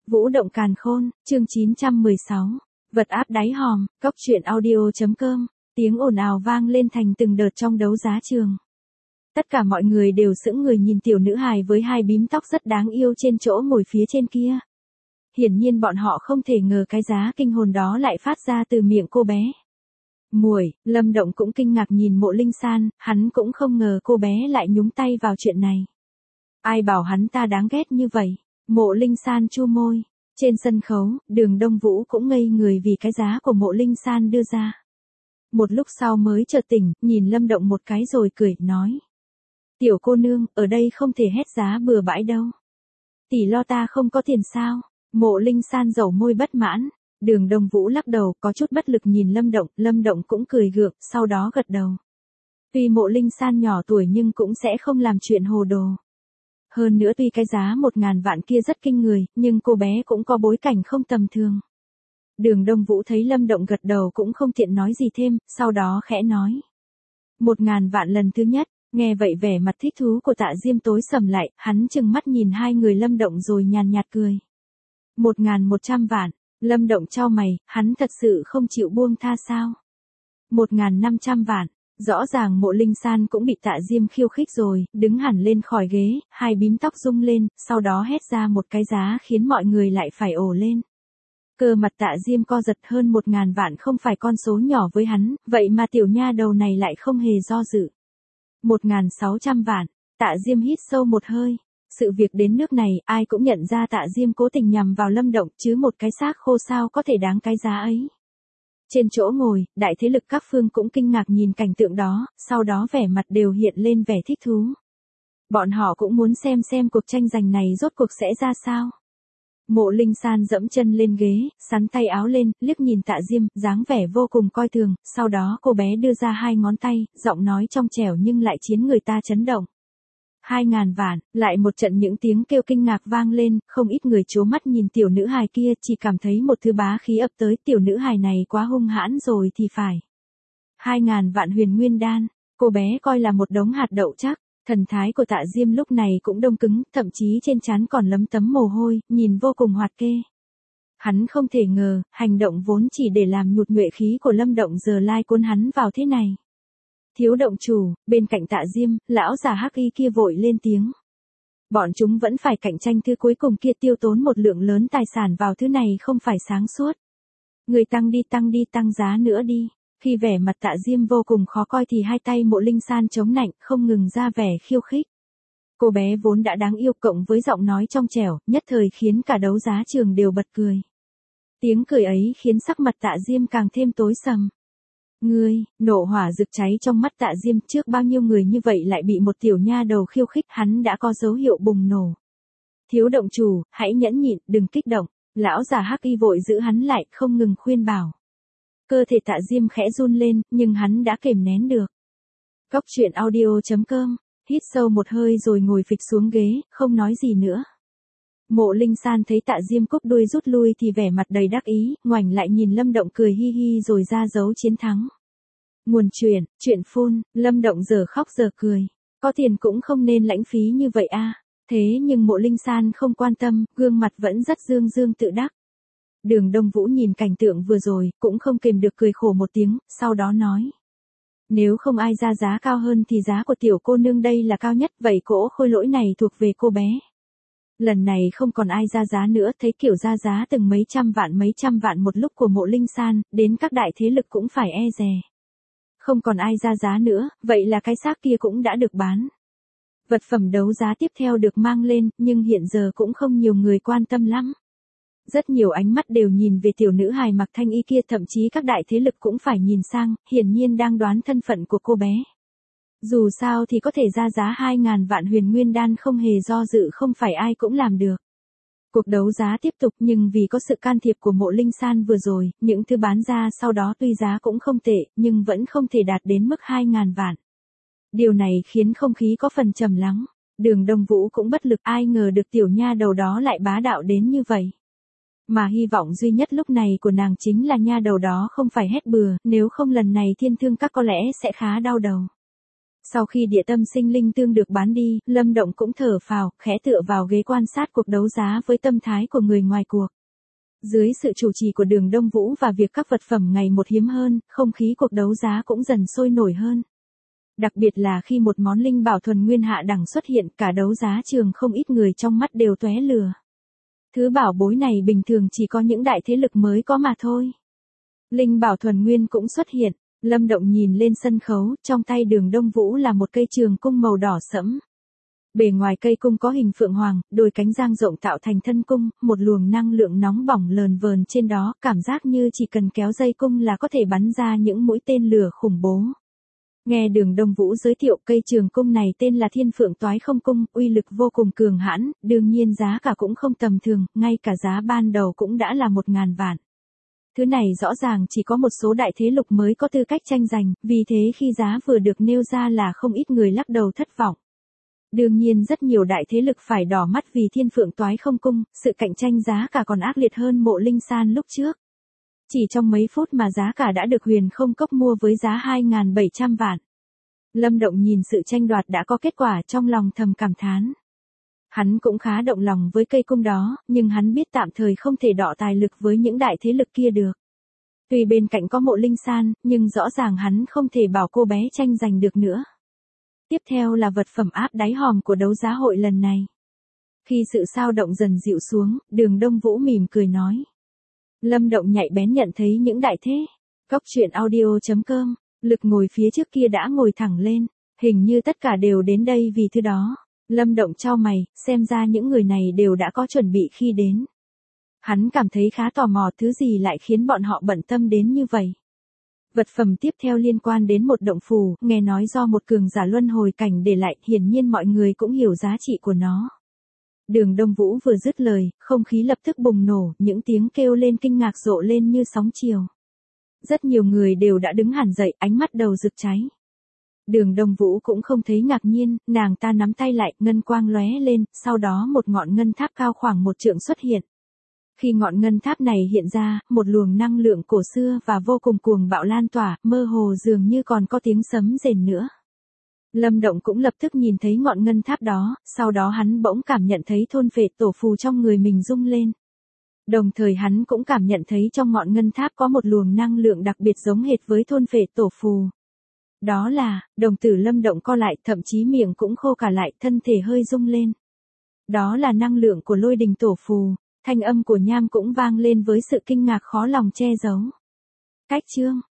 Vũ động càn khôn, chương 916. Vật áp đáy hòm, cóc truyện audio.com. Tiếng ồn ào vang lên thành từng đợt trong đấu giá trường. Tất cả mọi người đều sững người nhìn tiểu nữ hài với hai bím tóc rất đáng yêu trên chỗ ngồi phía trên kia. Hiển nhiên bọn họ không thể ngờ cái giá kinh hồn đó lại phát ra từ miệng cô bé. Muội, Lâm Động cũng kinh ngạc nhìn Mộ Linh San, hắn cũng không ngờ cô bé lại nhúng tay vào chuyện này. Ai bảo hắn ta đáng ghét như vậy? Mộ Linh San chu môi. Trên sân khấu, Đường Đông Vũ cũng ngây người vì cái giá của Mộ Linh San đưa ra. Một lúc sau mới chợt tỉnh, nhìn Lâm Động một cái rồi cười, nói. Tiểu cô nương, ở đây không thể hét giá bừa bãi đâu. Tỷ lo ta không có tiền sao? Mộ Linh San dầu môi bất mãn. Đường Đông Vũ lắc đầu, có chút bất lực nhìn Lâm Động cũng cười gượng, sau đó gật đầu. Tuy Mộ Linh San nhỏ tuổi nhưng cũng sẽ không làm chuyện hồ đồ. Hơn nữa tuy cái giá 1.000 vạn kia rất kinh người, nhưng cô bé cũng có bối cảnh không tầm thường. Đường Đông Vũ thấy Lâm Động gật đầu cũng không tiện nói gì thêm, sau đó khẽ nói. 1.000 vạn lần thứ nhất, nghe vậy vẻ mặt thích thú của Tạ Diêm tối sầm lại, hắn trừng mắt nhìn hai người Lâm Động rồi nhàn nhạt cười. 1.100 vạn, Lâm Động chau mày, hắn thật sự không chịu buông tha sao? 1.500 vạn. Rõ ràng Mộ Linh San cũng bị Tạ Diêm khiêu khích rồi, đứng hẳn lên khỏi ghế, hai bím tóc rung lên, sau đó hét ra một cái giá khiến mọi người lại phải ồ lên. Cơ mặt Tạ Diêm co giật, hơn 1.000 vạn không phải con số nhỏ với hắn, vậy mà tiểu nha đầu này lại không hề do dự. 1.600 vạn, Tạ Diêm hít sâu một hơi. Sự việc đến nước này, ai cũng nhận ra Tạ Diêm cố tình nhằm vào Lâm Động, chứ một cái xác khô sao có thể đáng cái giá ấy. Trên chỗ ngồi, đại thế lực các phương cũng kinh ngạc nhìn cảnh tượng đó, sau đó vẻ mặt đều hiện lên vẻ thích thú. Bọn họ cũng muốn xem cuộc tranh giành này rốt cuộc sẽ ra sao. Mộ Linh San dẫm chân lên ghế, sắn tay áo lên, liếc nhìn Tạ Diêm, dáng vẻ vô cùng coi thường, sau đó cô bé đưa ra hai ngón tay, giọng nói trong trẻo nhưng lại khiến người ta chấn động. 2.000 vạn, lại một trận những tiếng kêu kinh ngạc vang lên, không ít người trố mắt nhìn tiểu nữ hài kia, chỉ cảm thấy một thứ bá khí ập tới, tiểu nữ hài này quá hung hãn rồi thì phải. 2.000 vạn huyền nguyên đan, cô bé coi là một đống hạt đậu chắc, thần thái của Tạ Diêm lúc này cũng đông cứng, thậm chí trên trán còn lấm tấm mồ hôi, nhìn vô cùng hoạt kê. Hắn không thể ngờ, hành động vốn chỉ để làm nhụt nhuệ khí của Lâm Động giờ lai cuốn hắn vào thế này. Thiếu động chủ, bên cạnh Tạ Diêm, lão già hắc y kia vội lên tiếng. Bọn chúng vẫn phải cạnh tranh thứ cuối cùng kia, tiêu tốn một lượng lớn tài sản vào thứ này không phải sáng suốt. Người tăng giá nữa đi. Khi vẻ mặt Tạ Diêm vô cùng khó coi thì hai tay Mộ Linh San chống nạnh, không ngừng ra vẻ khiêu khích. Cô bé vốn đã đáng yêu cộng với giọng nói trong trẻo, nhất thời khiến cả đấu giá trường đều bật cười. Tiếng cười ấy khiến sắc mặt Tạ Diêm càng thêm tối sầm. Ngươi, nộ hỏa rực cháy trong mắt Tạ Diêm, trước bao nhiêu người như vậy lại bị một tiểu nha đầu khiêu khích, hắn đã có dấu hiệu bùng nổ. Thiếu động chủ, hãy nhẫn nhịn, đừng kích động. Lão già hắc y vội giữ hắn lại, không ngừng khuyên bảo. Cơ thể Tạ Diêm khẽ run lên, nhưng hắn đã kềm nén được. Cóc truyện audio.com, hít sâu một hơi rồi ngồi phịch xuống ghế, không nói gì nữa. Mộ Linh San thấy Tạ Diêm cúp đuôi rút lui thì vẻ mặt đầy đắc ý, ngoảnh lại nhìn Lâm Động cười hi hi rồi ra dấu chiến thắng. Nguồn chuyện phun, Lâm Động giờ khóc giờ cười. Có tiền cũng không nên lãng phí như vậy a. Thế nhưng Mộ Linh San không quan tâm, gương mặt vẫn rất dương tự đắc. Đường Đông Vũ nhìn cảnh tượng vừa rồi, cũng không kềm được cười khổ một tiếng, sau đó nói. Nếu không ai ra giá cao hơn thì giá của tiểu cô nương đây là cao nhất, vậy cỗ khôi lỗi này thuộc về cô bé. Lần này không còn ai ra giá nữa, thấy kiểu ra giá từng mấy trăm vạn một lúc của Mộ Linh San, đến các đại thế lực cũng phải e dè. Không còn ai ra giá nữa, vậy là cái xác kia cũng đã được bán. Vật phẩm đấu giá tiếp theo được mang lên, nhưng hiện giờ cũng không nhiều người quan tâm lắm. Rất nhiều ánh mắt đều nhìn về tiểu nữ hài mặc thanh y kia, thậm chí các đại thế lực cũng phải nhìn sang, hiển nhiên đang đoán thân phận của cô bé. Dù sao thì có thể ra giá 2.000 vạn huyền nguyên đan không hề do dự, không phải ai cũng làm được. Cuộc đấu giá tiếp tục, nhưng vì có sự can thiệp của Mộ Linh San vừa rồi, những thứ bán ra sau đó tuy giá cũng không tệ, nhưng vẫn không thể đạt đến mức 2.000 vạn. Điều này khiến không khí có phần trầm lắng. Đường Đông Vũ cũng bất lực, ai ngờ được tiểu nha đầu đó lại bá đạo đến như vậy. Mà hy vọng duy nhất lúc này của nàng chính là nha đầu đó không phải hét bừa, nếu không lần này Thiên Thương Các có lẽ sẽ khá đau đầu. Sau khi địa tâm sinh linh tương được bán đi, Lâm Động cũng thở phào, khẽ tựa vào ghế quan sát cuộc đấu giá với tâm thái của người ngoài cuộc. Dưới sự chủ trì của Đường Đông Vũ và việc các vật phẩm ngày một hiếm hơn, không khí cuộc đấu giá cũng dần sôi nổi hơn. Đặc biệt là khi một món linh bảo thuần nguyên hạ đẳng xuất hiện, cả đấu giá trường không ít người trong mắt đều tóe lửa. Thứ bảo bối này bình thường chỉ có những đại thế lực mới có mà thôi. Linh bảo thuần nguyên cũng xuất hiện, Lâm Động nhìn lên sân khấu, trong tay Đường Đông Vũ là một cây trường cung màu đỏ sẫm. Bề ngoài cây cung có hình phượng hoàng, đôi cánh dang rộng tạo thành thân cung, một luồng năng lượng nóng bỏng lờn vờn trên đó, cảm giác như chỉ cần kéo dây cung là có thể bắn ra những mũi tên lửa khủng bố. Nghe Đường Đông Vũ giới thiệu, cây trường cung này tên là Thiên Phượng Toái Không Cung, uy lực vô cùng cường hãn, đương nhiên giá cả cũng không tầm thường, ngay cả giá ban đầu cũng đã là 1.000 vạn. Thứ này rõ ràng chỉ có một số đại thế lực mới có tư cách tranh giành, vì thế khi giá vừa được nêu ra là không ít người lắc đầu thất vọng. Đương nhiên rất nhiều đại thế lực phải đỏ mắt vì Thiên Phượng Toái Không Cung, sự cạnh tranh giá cả còn ác liệt hơn Mộ Linh San lúc trước. Chỉ trong mấy phút mà giá cả đã được Huyền Không Cốc mua với giá 2.700 vạn. Lâm Động nhìn sự tranh đoạt đã có kết quả trong lòng thầm cảm thán. Hắn cũng khá động lòng với cây cung đó, nhưng hắn biết tạm thời không thể đọ tài lực với những đại thế lực kia được. Tuy bên cạnh có Mộ Linh San, nhưng rõ ràng hắn không thể bảo cô bé tranh giành được nữa. Tiếp theo là vật phẩm áp đáy hòm của đấu giá hội lần này. Khi sự xao động dần dịu xuống, Đường Đông Vũ mỉm cười nói. Lâm Động nhạy bén nhận thấy những đại thế. Cóc truyện audio.com, Lực ngồi phía trước kia đã ngồi thẳng lên, hình như tất cả đều đến đây vì thứ đó. Lâm Động chau mày, xem ra những người này đều đã có chuẩn bị khi đến. Hắn cảm thấy khá tò mò thứ gì lại khiến bọn họ bận tâm đến như vậy. Vật phẩm tiếp theo liên quan đến một động phù, nghe nói do một cường giả luân hồi cảnh để lại, hiển nhiên mọi người cũng hiểu giá trị của nó. Đường Đông Vũ vừa dứt lời, không khí lập tức bùng nổ, những tiếng kêu lên kinh ngạc rộ lên như sóng chiều. Rất nhiều người đều đã đứng hẳn dậy, ánh mắt đầu rực cháy. Đường Đông Vũ cũng không thấy ngạc nhiên, nàng ta nắm tay lại, ngân quang lóe lên, sau đó một ngọn ngân tháp cao khoảng 1 trượng xuất hiện. Khi ngọn ngân tháp này hiện ra, một luồng năng lượng cổ xưa và vô cùng cuồng bạo lan tỏa, mơ hồ dường như còn có tiếng sấm rền nữa. Lâm Động cũng lập tức nhìn thấy ngọn ngân tháp đó, sau đó hắn bỗng cảm nhận thấy thôn phệ tổ phù trong người mình rung lên. Đồng thời hắn cũng cảm nhận thấy trong ngọn ngân tháp có một luồng năng lượng đặc biệt giống hệt với thôn phệ tổ phù. Đó là, đồng tử Lâm Động co lại, thậm chí miệng cũng khô cả lại, thân thể hơi rung lên. Đó là năng lượng của Lôi Đình tổ phù. Thanh âm của Nham cũng vang lên với sự kinh ngạc khó lòng che giấu. Cách chương